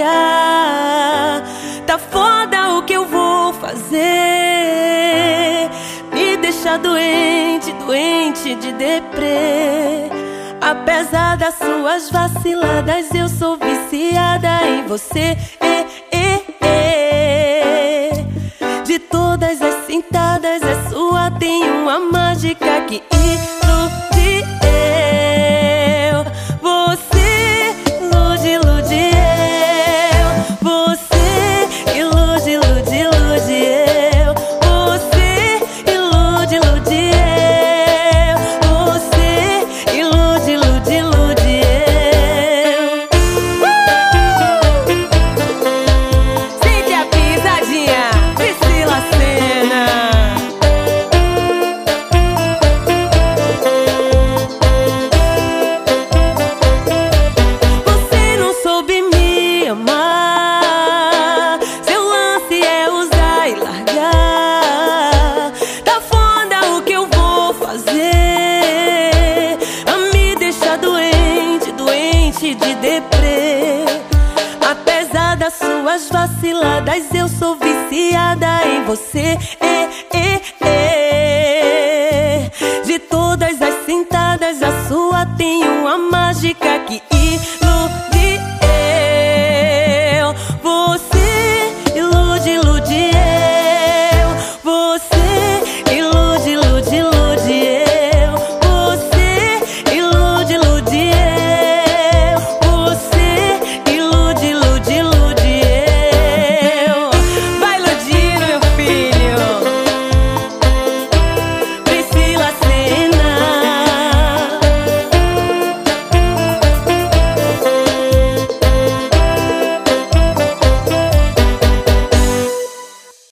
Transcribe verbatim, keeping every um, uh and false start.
largar. Tá foda, o que eu vou fazer? Me deixa doente, doente de deprê. Apesar das suas vaciladas, eu sou viciada em você. eh, eh, eh. De todas as cintadas, a sua tem uma mágica que ilude eu. Você ilude, ilude eu. Você ilude, ilude, ilude eu. Você ilude, ilude eu. Você ilude, ilude, ilude eu. Sente a pisadinha, Priscila Senna. Você não soube me amar. Seu lance é usar e largar. Tá foda, o que eu vou fazer? A me deixar doente, doente de deprê. Apesar das suas vaciladas, eu sou viciada em você. eh, eh, eh. De todas as cintadas, a sua tem uma mágica que